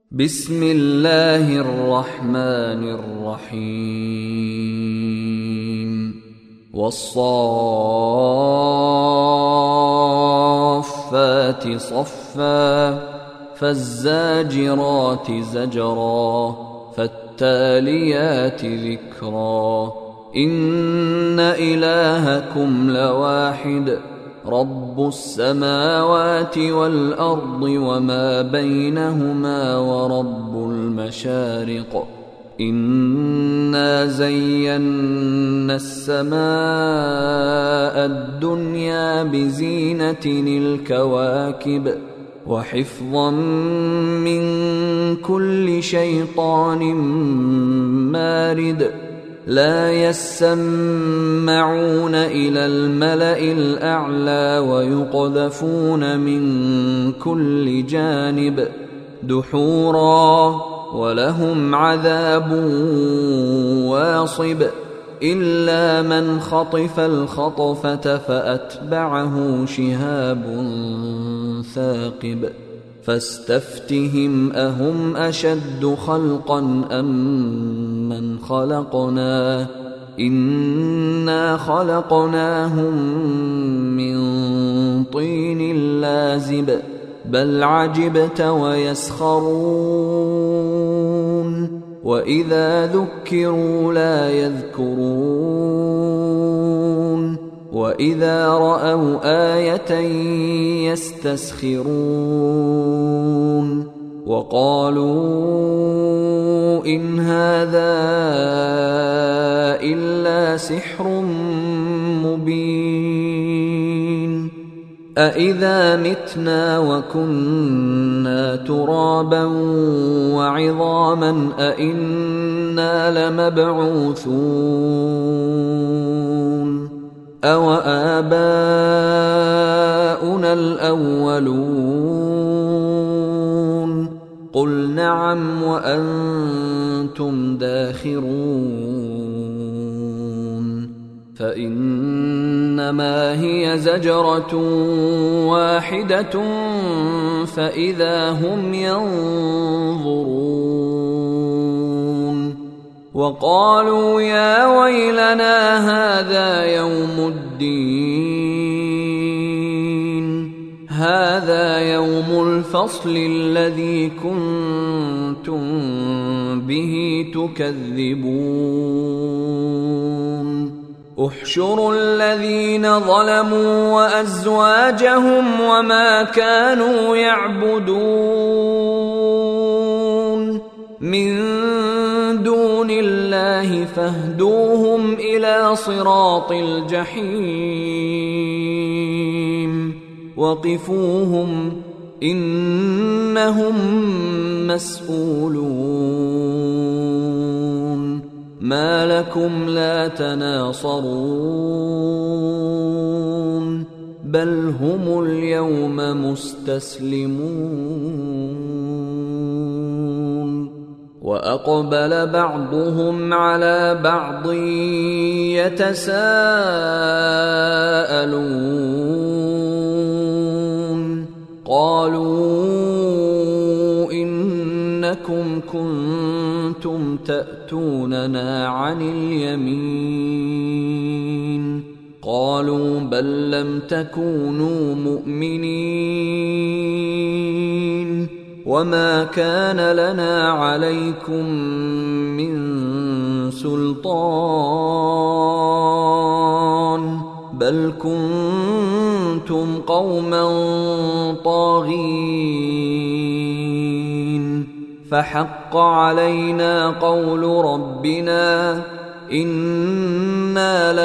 بسم الله الرحمن الرحيم والصافات صفا فالزاجرات زجرا فالتاليات ذكرا إن إلهكم لواحد رب السماوات والأرض وما بينهما ورب المشارق إنا زينا السماء الدنيا بزينة الكواكب وحفظا من كل شيطان مارد لا يسمعون إلى الملأ الأعلى ويقذفون من كل جانب دحورا ولهم عذاب واصب إلا من خطف الخطفة فأتبعه شهاب ثاقب فاستفتهم أهم أشد خلقا أم من خلقنا إنا خلقناهم من طين لازب بل عجبت ويسخرون وإذا ذكروا لا يذكرون وإذا رأوا آية يستسخرون وقالوا إن هذا إلا سحر مبين أإذا متنا وكنا ترابا وعظاما أإنا لمبعوثون أوآباؤنا الأولون قل نعم وأنتم داخرون فإنما هي زجرة واحدة فإذا هم ينظرون وقالوا يا ويلنا هذا يوم الدين هذا يوم الفصل الذي كنتم به تكذبون احشروا الذين ظلموا وأزواجهم وما كانوا يعبدون من دون الله فاهدوهم إلى صراط الجحيم وقفوهم إنهم مسؤولون ما لكم لا تناصرون بل هم اليوم مستسلمون وأقبل بعضهم على بعض يتساءلون قالوا إنكم كنتم تأتوننا عن اليمين قالوا بل لم تكونوا مؤمنين وما كان لنا عليكم من سلطان بل كنتم قوما طاغين فحق علينا قول ربنا إنا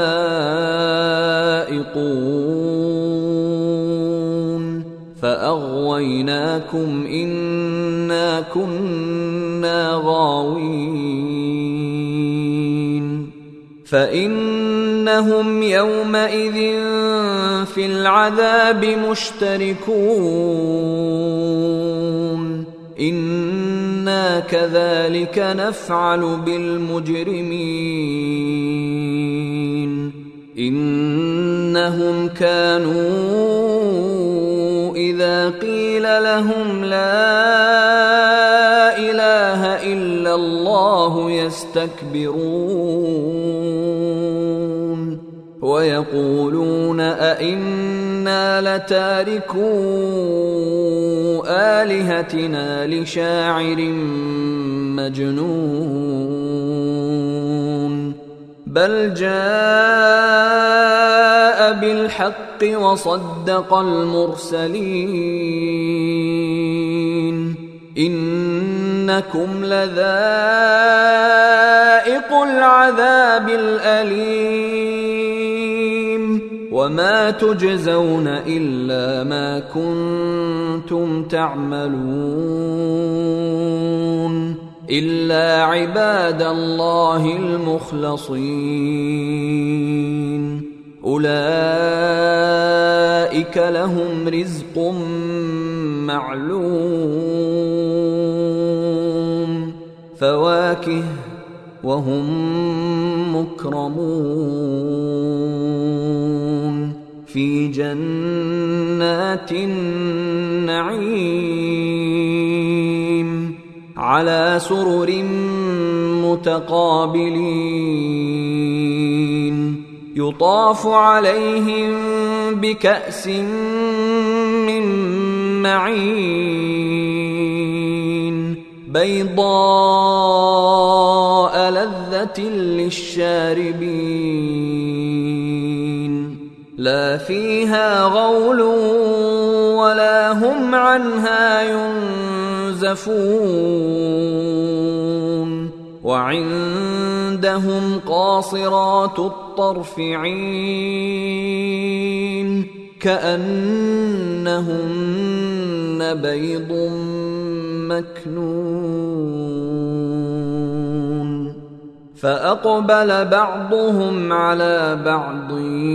لذائقون فأغويناكم إنا كنا غاوين فإنهم يومئذ في العذاب مشتركون إنا كذلك نفعل بالمجرمين إنهم كانوا إذا قيل لهم لا يستكبرون ويقولون أئنا لتاركو آلهتنا لشاعر مجنون بل جاء بالحق وصدق المرسلين إنكم لذائق العذاب الأليم وما تجزون إلا ما كنتم تعملون إلا عباد الله المخلصين أولئك لهم رزق معلوم فواكه وهم مكرمون في جنات النعيم على سرر متقابلين يطاف عليهم بكأس من معين بيضاء لذة للشاربين لا فيها غول ولا هم عنها ينزفون وعندهم قاصرات الطرف عين كأنهن بيض مكنون فأقبل بعضهم على بعض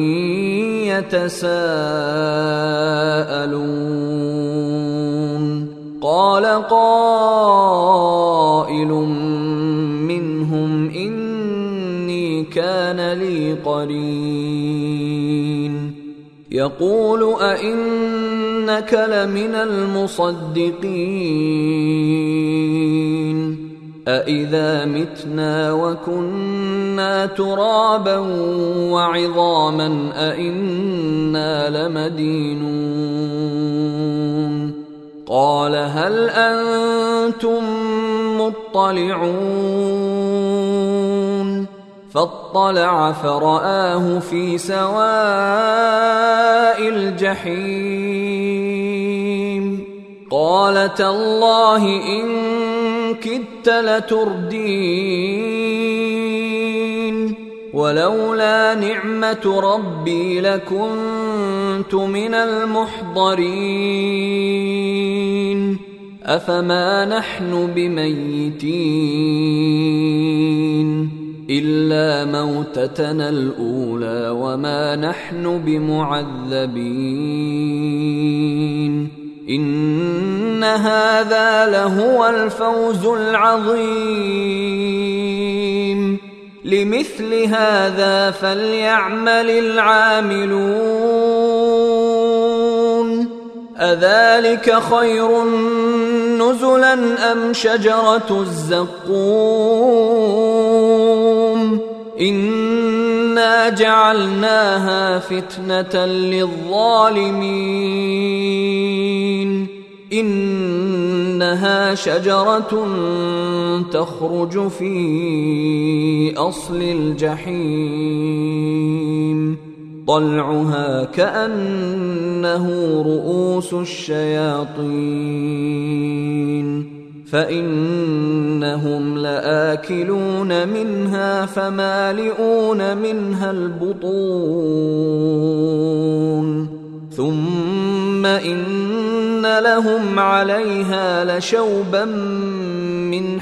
يتساءلون قال قائل منهم إني كان لي قرين يقول أئنك لمن المصدقين أإذا متنا وكنا ترابا وعظاما أئنا لمدينون قال هل أنتم مطلعون فاطلع فرآه في سواء الجحيم قال تالله إن كدت لتردين ولولا نعمة ربي لكنت من المحضرين أفما نحن بميتين إلا موتتنا الأولى وما نحن بمعذبين إن هذا لهو الفوز العظيم لمثل هذا فليعمل العاملون أذلك خير نزلا أم شجرة الزقوم إنا جعلناها فتنة للظالمين إنها شجرة تخرج في أصل الجحيم طلعها كأنه رؤوس الشياطين فإنهم لآكلون منها فمالئون منها البطون ثم إن لهم عليها لشوبا من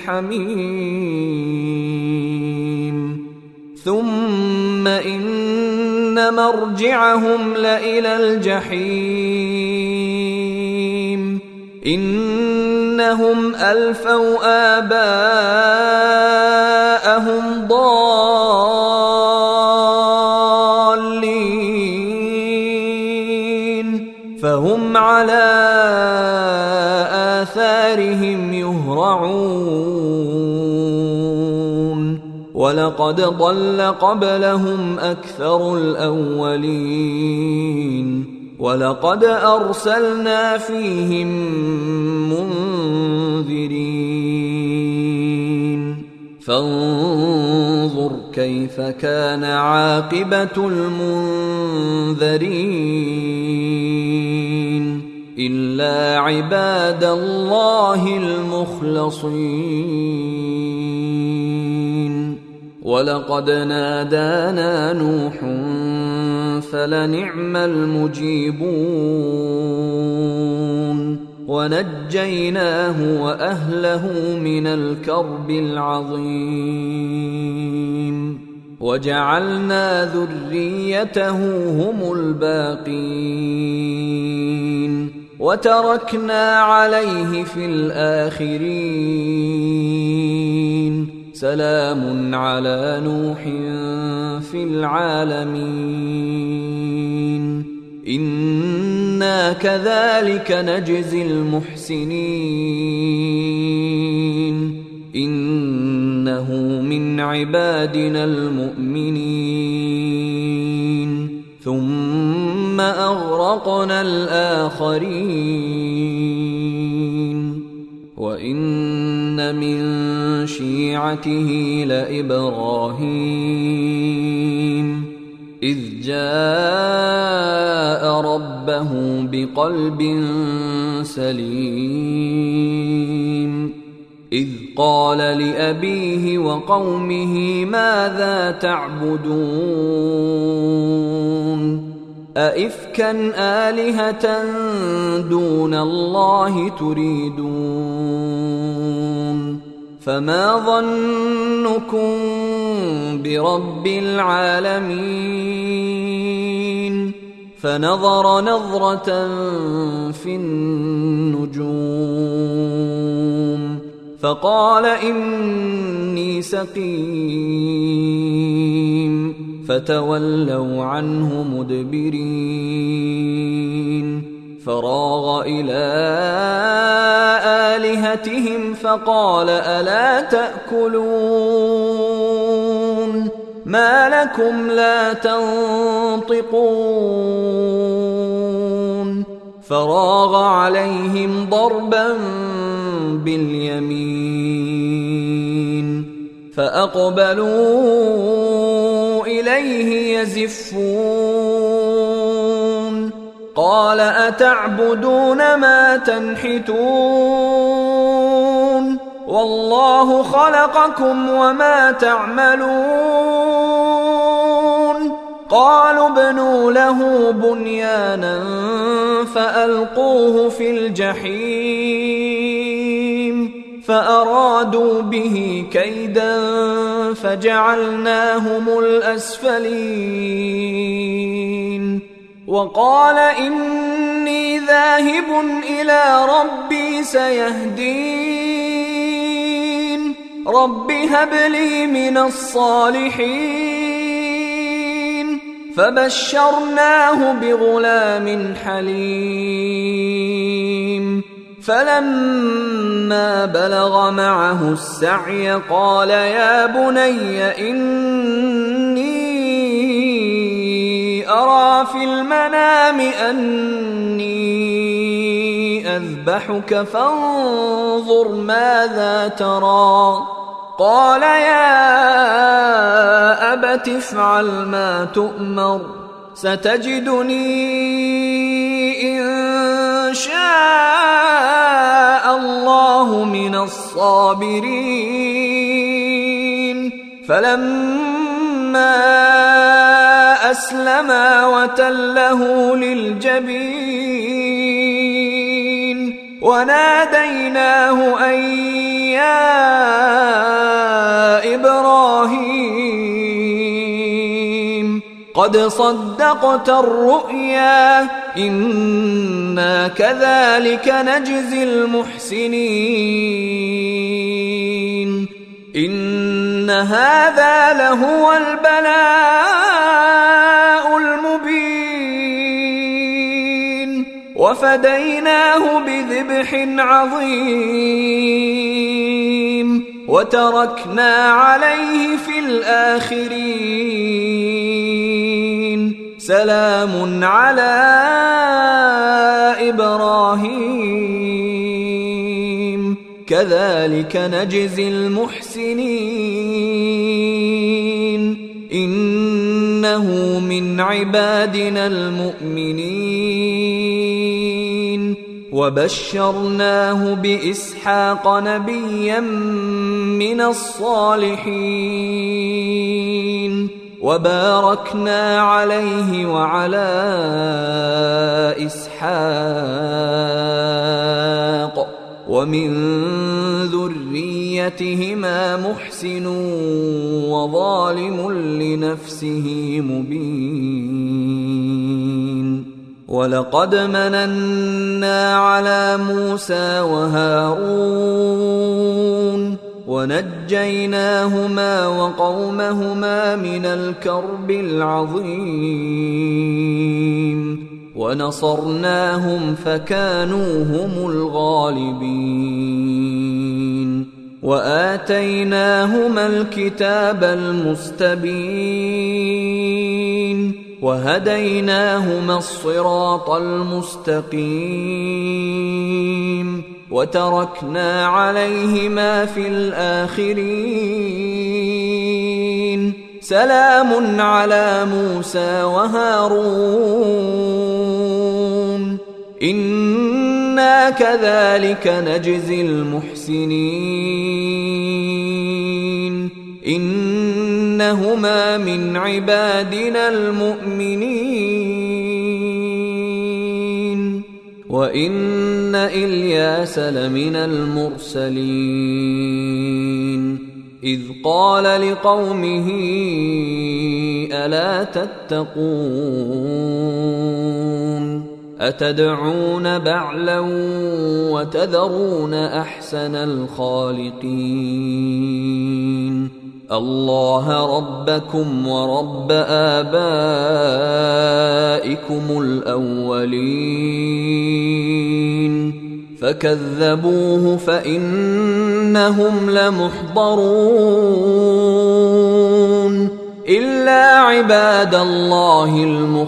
حميم ثم إن مرجعهم لإلى الجحيم إنهم ألفوا آباءهم ضالين فهم على آثارهم يهرعون ولقد ضل قبلهم أكثر الأولين ولقد أرسلنا فيهم منذرين فانظر كيف كان عاقبة المنذرين إلا عباد الله المخلصين ولقد نادانا نوح فلنعم المجيبون ونجيناه وأهله من الكرب العظيم وجعلنا ذريته هم الباقين وتركنا عليه في الآخرين سلام على نوح في العالمين إنا كذلك نجزي المحسنين إنه من عبادنا المؤمنين ثم أغرقنا الآخرين وإن من شيعته لإبراهيم إذ جاء ربه بقلب سليم إذ قال لأبيه وقومه ماذا تعبدون أئفكا آلهة دون الله تريدون فما ظنكم برب العالمين فنظر نظرة في النجوم فقال إني سقيم فتولوا عنه مدبرين فراغ إلى آلهتهم فقال ألا تأكلون ما لكم لا تنطقون فراغ عليهم ضربا باليمين فأقبلوا إليه يزفون قال أتعبدون ما تنحتون والله خلقكم وما تعملون قالوا ابنوا له بنيانا فألقوه في الجحيم فأرادوا به كيدا فجعلناهم الأسفلين وقال إني ذاهب إلى ربي سيهدين رب هب لي من الصالحين فبشرناه بغلام حليم فلما بلغ معه السعي قال يا بني إني أرى في المنام أني أذبحك فانظر ماذا ترى قال يا أبت افعل ما تؤمر ستجدني إن شاء الله من الصابرين فلما أسلما وتله للجبين وناديناه أن يا إبراهيم قد صدقت الرؤيا إنا كذلك نجزي المحسنين إن هذا لهو البلاء المبين وفديناه بذبح عظيم وتركنا عليه في الآخرين سلام على إبراهيم كذلك نجزي المحسنين إنه من عبادنا المؤمنين وبشرناه بإسحاق نبيا من الصالحين وباركنا عليه وعلى إسحاق ومن ذريتهما محسن وظالم لنفسه مبين ولقد مننا على موسى وهارون ونجيناهما وقومهما من الكرب العظيم ونصرناهم فكانوا هم الغالبين وآتيناهما الكتاب المستبين وهديناهما الصراط المستقيم وتركنا عليهما في الآخرين سلام على موسى وهارون إنا كذلك نجزي المحسنين إنهما من عبادنا المؤمنين وإن إلياس لمن المرسلين إذ قال لقومه ألا تتقون أتدعون بعلا وتذرون أحسن الخالقين الله ربكم ورب آبائكم الأولين فكذبوه فإنهم لمحضرون إلا عباد الله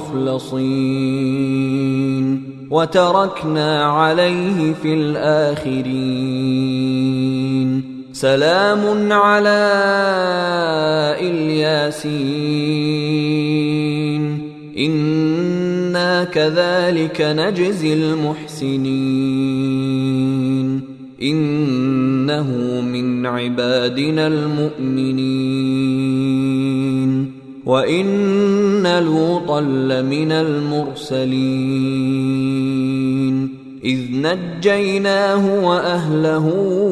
المخلصين وتركنا عليه في الآخرين سلام على الياسين إنا كذلك نجزي المحسنين إنه من عبادنا المؤمنين وإن لوطا لمن المرسلين إذ نجيناه وأهله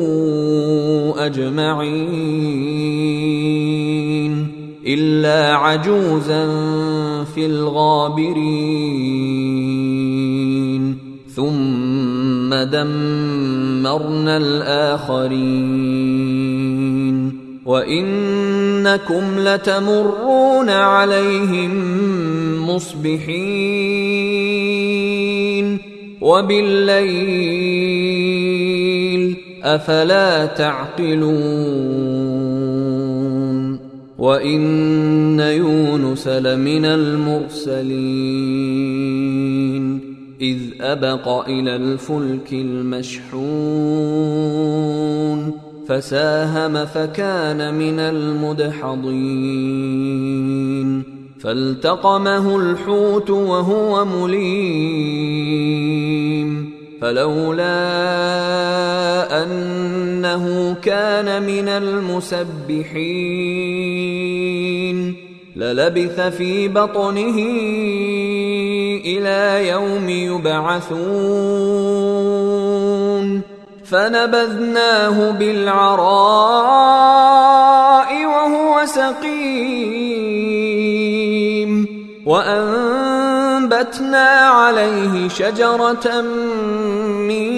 أجمعين إلا عجوزا في الغابرين ثم دمرنا الآخرين وإنكم لتمرون عليهم مصبحين وبالليل أفلا تعقلون وإن يونس لمن المرسلين إذ أبق إلى الفلك المشحون فساهم فكان من المدحضين فالتقمه الحوت وهو مليم فلولا أنه كان من المسبحين للبث في بطنه إلى يوم يبعثون فنبذناه بالعراء وهو سقيم وأنبتنا عليه شجرة من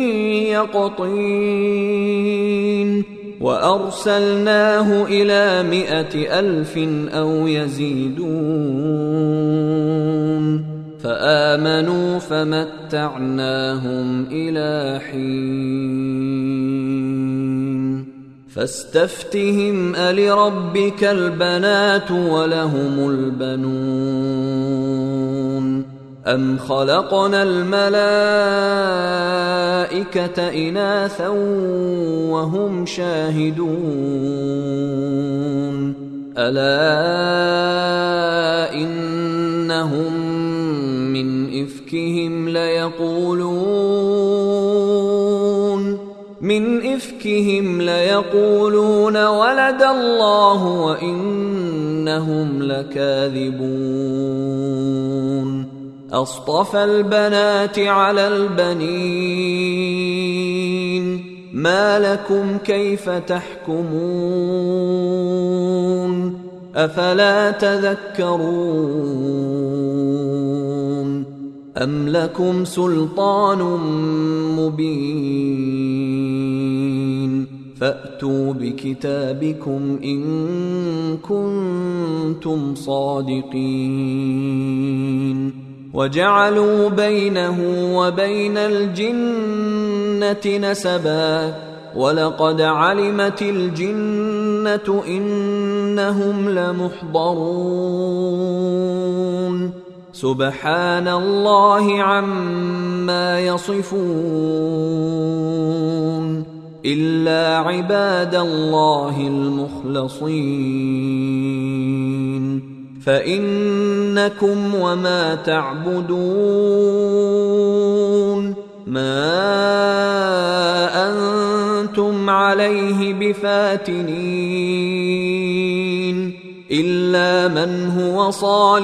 يقطين وأرسلناه إلى 100,000 أو يزيدون فآمنوا فمتعناهم إلى حين فاستفتهم ألربك البنات ولهم البنون أم خلقنا الملائكة إناثا وهم شاهدون ألا إنهم من إفكهم ليقولون ولد الله وإنهم لكاذبون أصطفى البنات على البنين ما لكم كيف تحكمون أفلا تذكرون أم لكم سلطان مبين فأتوا بكتابكم إن كنتم صادقين وجعلوا بينه وبين الجنة نسبا ولقد علمت الجنة إنهم لمحضرون سبحان الله عما يصفون إلا عباد الله المخلصين فإنكم وما تعبدون ما أنتم عليه بفاتنين إلا من هو صال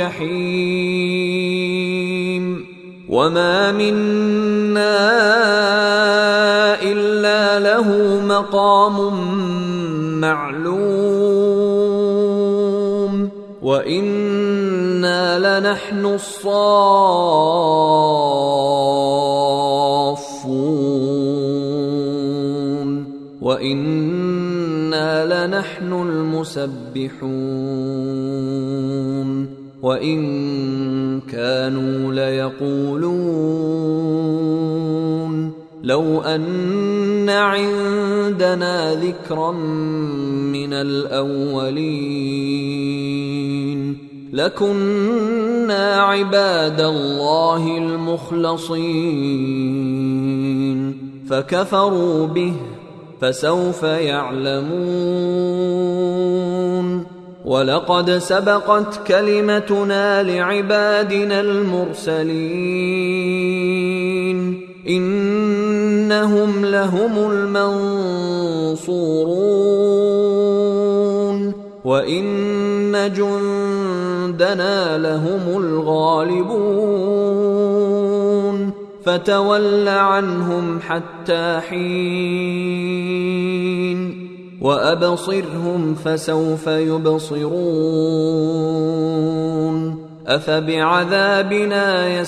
الجحيم وما منا إلا له مقام معلوم وإنا لنحن الصافون وإنا لنحن المسبحون وإن كانوا ليقولون لو أن عندنا ذكرا من الأولين لكنا عباد الله المخلصين فكفروا به فسوف يعلمون ولقد سبقت كلمتنا لعبادنا المرسلين إنهم لهم المنصورون وإن جندنا لهم الغالبون فتول عنهم حتى حين وأبصرهم فسوف يبصرون أفبعذابنا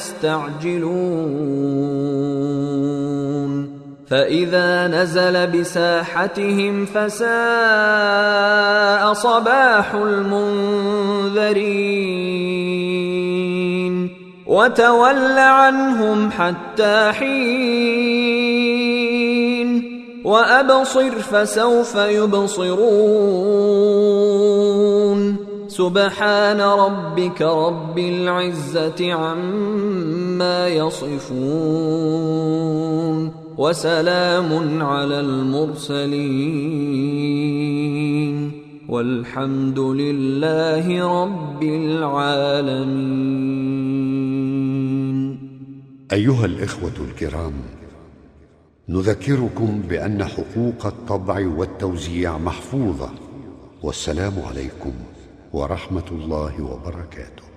يستعجلون فإذا نزل بساحتهم فساء صباح المنذرين وتول عنهم حتى حين وأبصر فسوف يبصرون سبحان ربك رب العزة عما يصفون وسلام على المرسلين والحمد لله رب العالمين. أيها الإخوة الكرام، نذكركم بأن حقوق الطبع والتوزيع محفوظة، والسلام عليكم ورحمة الله وبركاته.